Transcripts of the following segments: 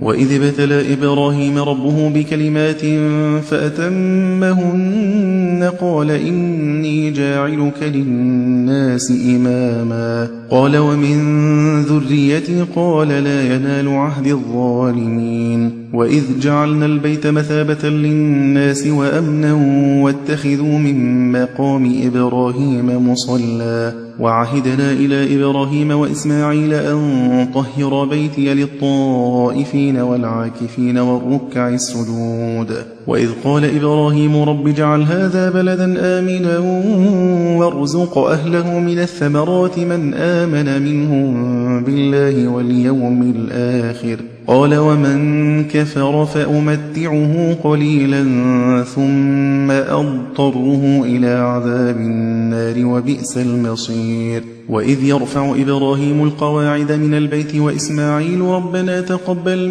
وإذ ابتلى إبراهيم ربه بكلمات فأتمهن قال إني جاعلك للناس إماما قال ومن ذريتي قال لا ينال عهد الظالمين وإذ جعلنا البيت مثابة للناس وأمنا واتخذوا من مقام إبراهيم مصلى وعهدنا إلى إبراهيم وإسماعيل أن طهر بيتي للطائفين والعاكفين والركع السجود وإذ قال إبراهيم رب اجعل هذا بلدا آمنا وارزق أهله من الثمرات من آمن منهم بالله واليوم الآخر قال ومن كفر فأمتعه قليلا ثم أضطره إلى عذاب النار وبئس المصير وإذ يرفع إبراهيم القواعد من البيت وإسماعيل ربنا تقبل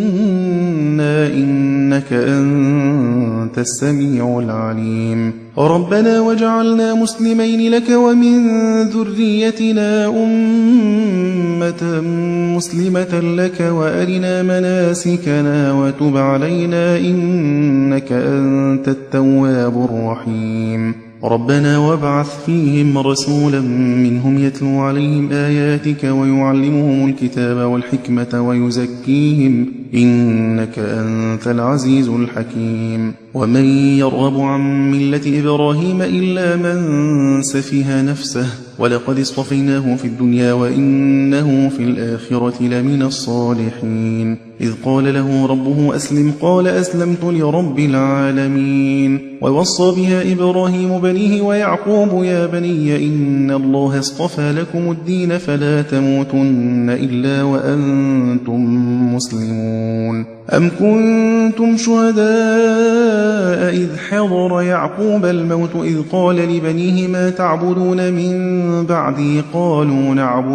منا إنك أنت السميع العليم ربنا وجعلنا مسلمين لك ومن ذريتنا أمة مسلمة لك وأرنا مناسكنا وتب علينا إنك أنت التواب الرحيم ربنا وابعث فيهم رسولا منهم يتلو عليهم آياتك ويعلمهم الكتاب والحكمة ويزكيهم إنك أنت العزيز الحكيم ومن يرغب عن ملة إبراهيم إلا من سفه نفسه ولقد اصطفيناه في الدنيا وإنه في الآخرة لمن الصالحين إذ قال له ربه أسلم قال أسلمت لرب العالمين ووصى بها إبراهيم بنيه ويعقوب يا بني إن الله اصطفى لكم الدين فلا تموتن إلا وأنتم مسلمون أم كنتم شهداء إذ حضر يعقوب الموت إذ قال لبنيه ما تعبدون من بعدي قالوا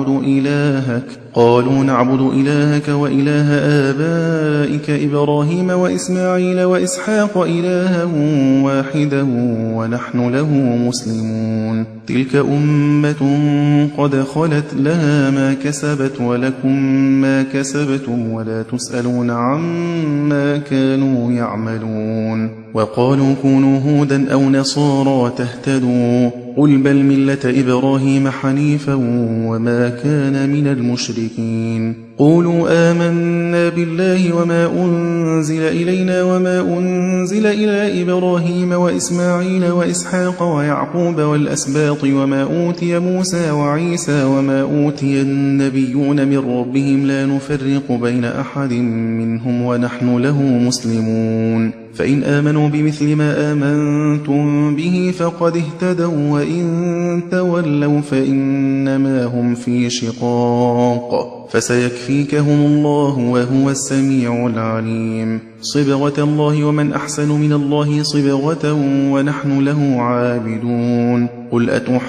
نعبد إلهك وإله آبائك إبراهيم وإسماعيل وإسحاق إلها واحدا ونحن له مسلمون تلك أمة قد خلت لها ما كسبت ولكم ما كسبتم ولا تسألون عما كانوا يعملون وقالوا كونوا هودا أو نصارى تهتدوا قل بل ملة إبراهيم حنيفا وما كان من المشركين قولوا آمنا بالله وما أنزل إلينا وما أنزل إلى إبراهيم وإسماعيل وإسحاق ويعقوب والأسباط وما أوتي موسى وعيسى وما أوتي النبيون من ربهم لا نفرق بين أحد منهم ونحن له مسلمون فإن آمنوا بمثل ما آمنتم به فقد اهتدوا وإن تولوا فإنما هم في شقاق فسيكفيكهم الله وهو السميع العليم صبغة الله ومن أحسن من الله صبغة ونحن له عابدون قل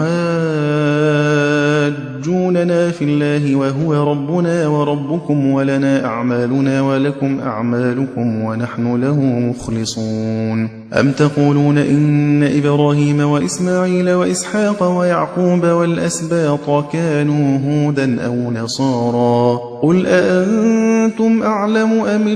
أتحاجوننا في الله وهو ربنا وربكم ولنا أعمالنا ولكم أعمالكم ونحن له مخلصون أم تقولون إن إبراهيم وإسماعيل وإسحاق ويعقوب والأسباط كانوا هودا أو نصارى قل أأنتم أعلم أم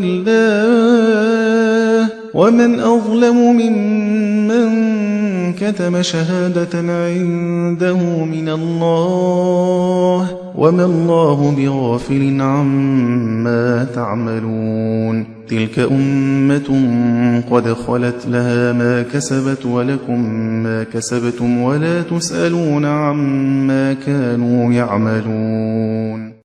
الله ومن أظلم ممن كتم شهادة عنده من الله وما الله بغافل عما تعملون تلك أمة قد خلت لها ما كسبت ولكم ما كسبتم ولا تسألون عما كانوا يعملون